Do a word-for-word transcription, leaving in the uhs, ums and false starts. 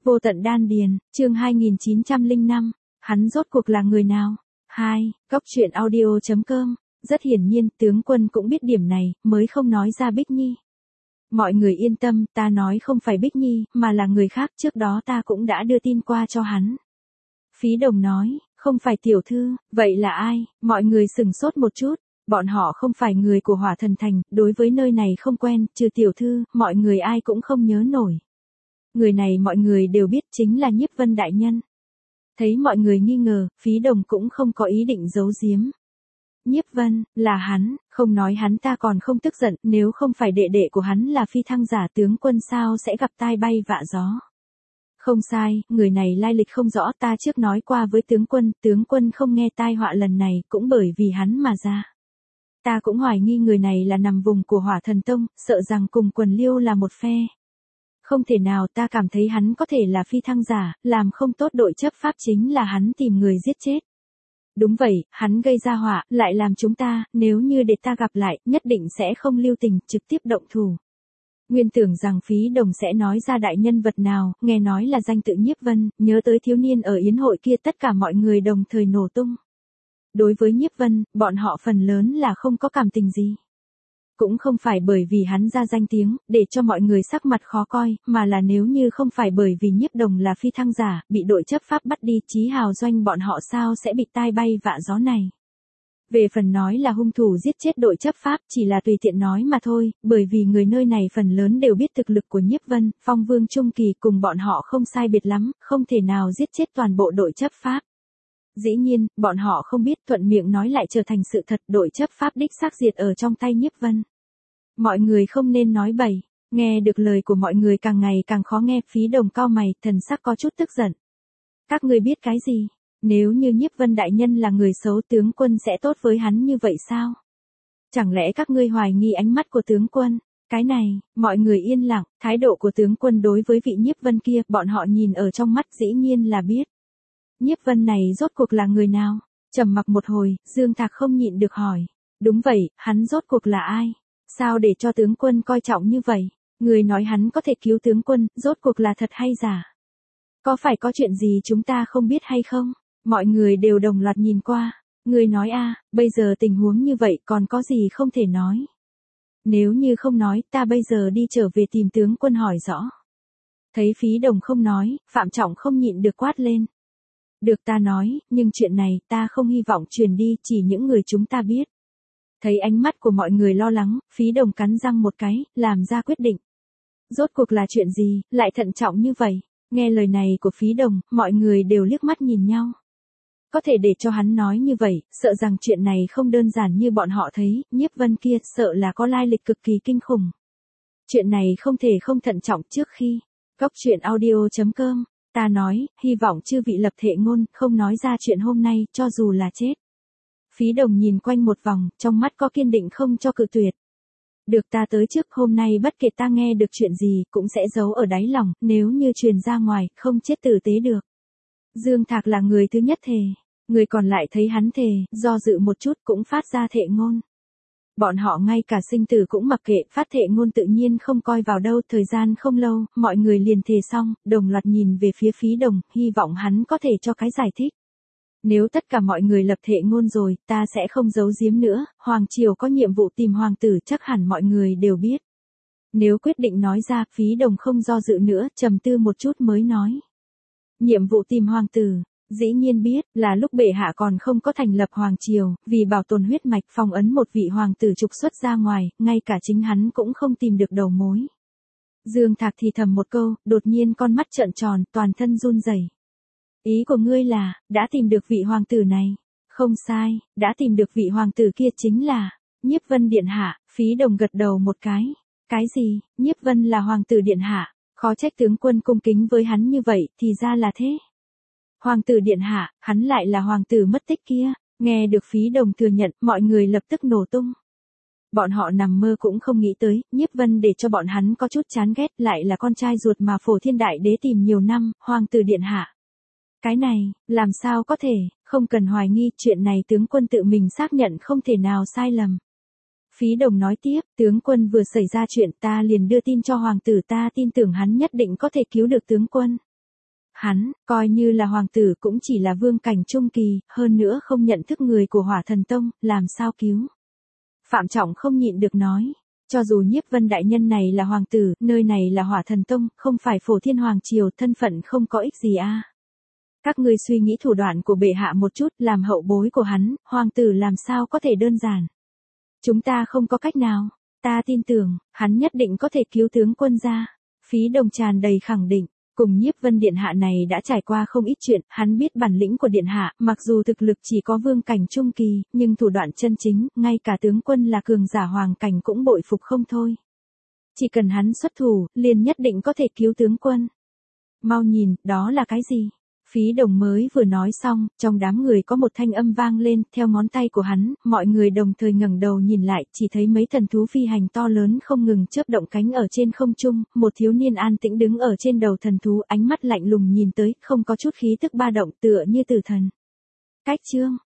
Vô tận đan điền, chương hai nghìn chín trăm lẻ năm, hắn rốt cuộc là người nào? hai, Góc truyện audio chấm com, rất hiển nhiên tướng quân cũng biết điểm này, mới không nói ra Bích Nhi. Mọi người yên tâm, ta nói không phải Bích Nhi, mà là người khác, trước đó ta cũng đã đưa tin qua cho hắn. Phí Đồng nói, không phải tiểu thư, vậy là ai? Mọi người sửng sốt một chút, bọn họ không phải người của Hỏa Thần Thành, đối với nơi này không quen, trừ tiểu thư, mọi người ai cũng không nhớ nổi. Người này mọi người đều biết chính là Nhiếp Vân đại nhân. Thấy mọi người nghi ngờ, Phí Đồng cũng không có ý định giấu giếm. Nhiếp Vân, là hắn, không nói hắn ta còn không tức giận, nếu không phải đệ đệ của hắn là phi thăng giả tướng quân sao sẽ gặp tai bay vạ gió. Không sai, người này lai lịch không rõ, ta trước nói qua với tướng quân, tướng quân không nghe tai họa lần này cũng bởi vì hắn mà ra. Ta cũng hoài nghi người này là nằm vùng của Hỏa Thần Tông, sợ rằng cùng Quần Liêu là một phe. Không thể nào, ta cảm thấy hắn có thể là phi thăng giả, làm không tốt đội chấp pháp chính là hắn tìm người giết chết. Đúng vậy, hắn gây ra họa, lại làm chúng ta, nếu như để ta gặp lại, nhất định sẽ không lưu tình, trực tiếp động thủ. Nguyên tưởng rằng Phí Đồng sẽ nói ra đại nhân vật nào, nghe nói là danh tự Nhiếp Vân, nhớ tới thiếu niên ở yến hội kia, tất cả mọi người đồng thời nổ tung. Đối với Nhiếp Vân, bọn họ phần lớn là không có cảm tình gì. Cũng không phải bởi vì hắn ra danh tiếng, để cho mọi người sắc mặt khó coi, mà là nếu như không phải bởi vì Nhiếp Đồng là phi thăng giả, bị đội chấp pháp bắt đi, Chí Hào doanh bọn họ sao sẽ bị tai bay vạ gió này. Về phần nói là hung thủ giết chết đội chấp pháp, chỉ là tùy tiện nói mà thôi, bởi vì người nơi này phần lớn đều biết thực lực của Nhiếp Vân, Phong Vương Trung Kỳ cùng bọn họ không sai biệt lắm, không thể nào giết chết toàn bộ đội chấp pháp. Dĩ nhiên, bọn họ không biết, thuận miệng nói lại trở thành sự thật, đội chấp pháp đích xác diệt ở trong tay Nhiếp Vân. Mọi người không nên nói bậy, nghe được lời của mọi người càng ngày càng khó nghe, Phí Đồng cau mày, thần sắc có chút tức giận. Các ngươi biết cái gì? Nếu như Nhiếp Vân đại nhân là người xấu, tướng quân sẽ tốt với hắn như vậy sao? Chẳng lẽ các ngươi hoài nghi ánh mắt của tướng quân? Cái này, mọi người yên lặng, thái độ của tướng quân đối với vị Nhiếp Vân kia, bọn họ nhìn ở trong mắt dĩ nhiên là biết. Nhiếp Vân này rốt cuộc là người nào? Trầm mặc một hồi, Dương Thạc không nhịn được hỏi. Đúng vậy, hắn rốt cuộc là ai? Sao để cho tướng quân coi trọng như vậy? Người nói hắn có thể cứu tướng quân, rốt cuộc là thật hay giả? Có phải có chuyện gì chúng ta không biết hay không? Mọi người đều đồng loạt nhìn qua. Người nói a, bây giờ tình huống như vậy còn có gì không thể nói? Nếu như không nói, ta bây giờ đi trở về tìm tướng quân hỏi rõ. Thấy Phí Đồng không nói, Phạm Trọng không nhịn được quát lên. Được ta nói, nhưng chuyện này ta không hy vọng truyền đi, chỉ những người chúng ta biết. Thấy ánh mắt của mọi người lo lắng, Phí Đồng cắn răng một cái, làm ra quyết định. Rốt cuộc là chuyện gì, lại thận trọng như vậy? Nghe lời này của Phí Đồng, mọi người đều liếc mắt nhìn nhau. Có thể để cho hắn nói như vậy, sợ rằng chuyện này không đơn giản như bọn họ thấy, Nhiếp Vân kia sợ là có lai lịch cực kỳ kinh khủng. Chuyện này không thể không thận trọng trước khi. Góc truyện audio chấm com, ta nói, hy vọng chư vị lập thệ ngôn, không nói ra chuyện hôm nay, cho dù là chết. Phí Đồng nhìn quanh một vòng, trong mắt có kiên định không cho cự tuyệt. Được, ta tới trước, hôm nay bất kể ta nghe được chuyện gì, cũng sẽ giấu ở đáy lòng, nếu như truyền ra ngoài, không chết tử tế được. Dương Thạc là người thứ nhất thề, người còn lại thấy hắn thề, do dự một chút cũng phát ra thệ ngôn. Bọn họ ngay cả sinh tử cũng mặc kệ, phát thệ ngôn tự nhiên không coi vào đâu, thời gian không lâu, mọi người liền thề xong, đồng loạt nhìn về phía Phí Đồng, hy vọng hắn có thể cho cái giải thích. Nếu tất cả mọi người lập thệ ngôn rồi, ta sẽ không giấu giếm nữa, Hoàng Triều có nhiệm vụ tìm hoàng tử chắc hẳn mọi người đều biết. Nếu quyết định nói ra, Phí Đồng không do dự nữa, trầm tư một chút mới nói. Nhiệm vụ tìm hoàng tử, dĩ nhiên biết, là lúc bệ hạ còn không có thành lập Hoàng Triều, vì bảo tồn huyết mạch phong ấn một vị hoàng tử trục xuất ra ngoài, ngay cả chính hắn cũng không tìm được đầu mối. Dương Thạc thì thầm một câu, đột nhiên con mắt trợn tròn, toàn thân run rẩy. Ý của ngươi là, đã tìm được vị hoàng tử này? Không sai, đã tìm được vị hoàng tử kia chính là, Nhiếp Vân điện hạ, Phí Đồng gật đầu một cái. Cái gì, Nhiếp Vân là hoàng tử điện hạ, khó trách tướng quân cung kính với hắn như vậy, thì ra là thế. Hoàng tử điện hạ, hắn lại là hoàng tử mất tích kia, nghe được Phí Đồng thừa nhận, mọi người lập tức nổ tung. Bọn họ nằm mơ cũng không nghĩ tới, Nhiếp Vân để cho bọn hắn có chút chán ghét, lại là con trai ruột mà Phổ Thiên Đại Đế tìm nhiều năm, hoàng tử điện hạ. Cái này, làm sao có thể, không cần hoài nghi, chuyện này tướng quân tự mình xác nhận không thể nào sai lầm. Phí Đồng nói tiếp, tướng quân vừa xảy ra chuyện ta liền đưa tin cho hoàng tử, ta tin tưởng hắn nhất định có thể cứu được tướng quân. Hắn, coi như là hoàng tử cũng chỉ là vương cảnh trung kỳ, hơn nữa không nhận thức người của Hỏa Thần Tông, làm sao cứu. Phạm Trọng không nhịn được nói, cho dù Nhiếp Vân đại nhân này là hoàng tử, nơi này là Hỏa Thần Tông, không phải Phổ Thiên Hoàng Triều, thân phận không có ích gì a. Các ngươi suy nghĩ thủ đoạn của bệ hạ một chút, làm hậu bối của hắn, hoàng tử làm sao có thể đơn giản. Chúng ta không có cách nào, ta tin tưởng, hắn nhất định có thể cứu tướng quân ra. Phí Đồng tràn đầy khẳng định, cùng Nhiếp Vân điện hạ này đã trải qua không ít chuyện, hắn biết bản lĩnh của điện hạ, mặc dù thực lực chỉ có vương cảnh trung kỳ, nhưng thủ đoạn chân chính, ngay cả tướng quân là cường giả hoàng cảnh cũng bội phục không thôi. Chỉ cần hắn xuất thủ, liền nhất định có thể cứu tướng quân. Mau nhìn, đó là cái gì? Phí Đồng mới vừa nói xong, trong đám người có một thanh âm vang lên, theo ngón tay của hắn, mọi người đồng thời ngẩng đầu nhìn lại, chỉ thấy mấy thần thú phi hành to lớn không ngừng chớp động cánh ở trên không trung, một thiếu niên an tĩnh đứng ở trên đầu thần thú, ánh mắt lạnh lùng nhìn tới, không có chút khí tức ba động tựa như tử thần. Cách chương